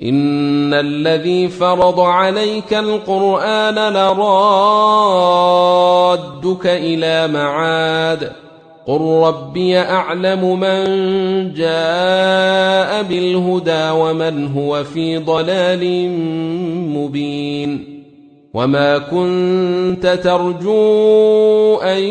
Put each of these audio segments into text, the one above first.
إن الذي فرض عليك القرآن لرادك إلى معاد قل ربي أعلم من جاء بالهدى ومن هو في ضلال مبين وما كنت ترجو أن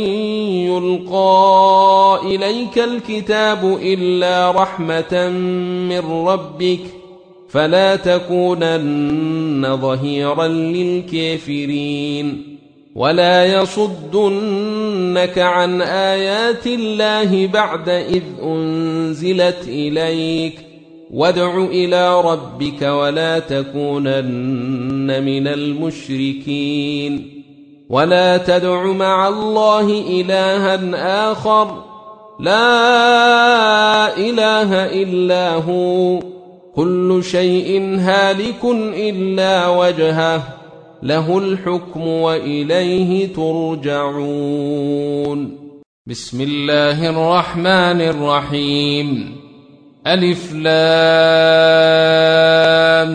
يلقى إليك الكتاب إلا رحمة من ربك فلا تكونن ظهيرا للكافرين ولا يصدنك عن آيات الله بعد إذ أنزلت إليك وادع إلى ربك ولا تكونن من المشركين ولا تدع مع الله إلها آخر لا إله إلا هو كل شيء هالك إلا وجهه له الحكم وإليه ترجعون. بسم الله الرحمن الرحيم. ألف لام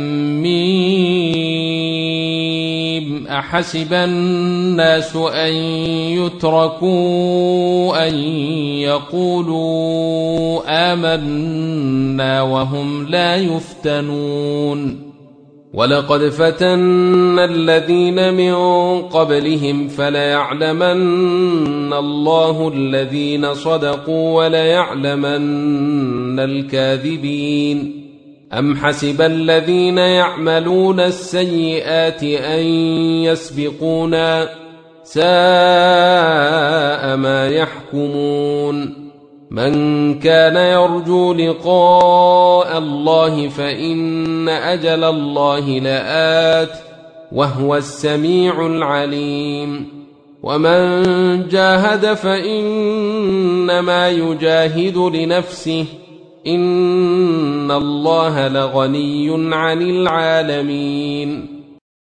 ميم أحسب الناس أن يتركوا أن يقولوا آمنا وهم لا يفتنون ولقد فتنا الذين من قبلهم فليعلمن الله الذين صدقوا وليعلمن الكاذبين أم حسب الذين يعملون السيئات أن يسبقونا ساء ما يحكمون من كان يرجو لقاء الله فإن أجل الله لآت وهو السميع العليم ومن جاهد فإنما يجاهد لنفسه إن الله لغني عن العالمين